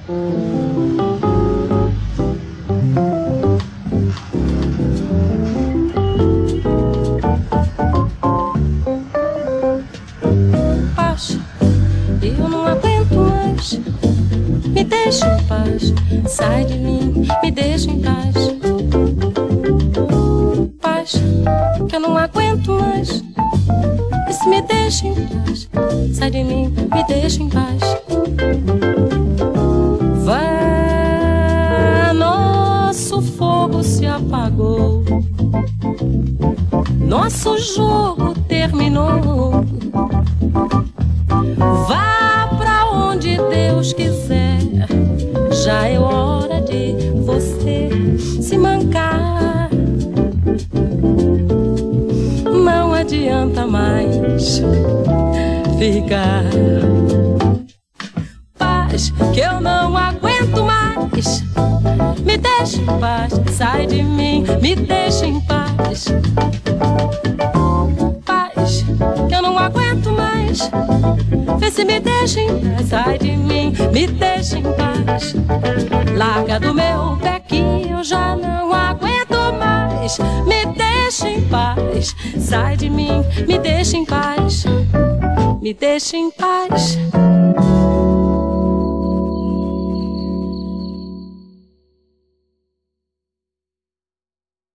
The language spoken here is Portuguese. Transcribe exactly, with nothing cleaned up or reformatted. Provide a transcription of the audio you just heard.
Paz, eu não aguento mais. Me deixa em paz, sai de mim, me deixa em paz. Paz, que eu não aguento mais. Esse me deixa em paz, sai de mim, me deixa em paz. Vá, nosso fogo se apagou, nosso jogo terminou. Vá pra onde Deus quiser, já é hora de você se mancar. Não adianta mais ficar. Paz, que eu não aguento mais. Me deixa em paz, sai de mim, me deixa em paz. Paz, que eu não aguento mais. Vê se me deixa em paz, sai de mim, me deixa em paz. Larga do meu pé que eu já não aguento mais. Me deixa em paz, sai de mim, me deixa em paz. Me deixa em paz.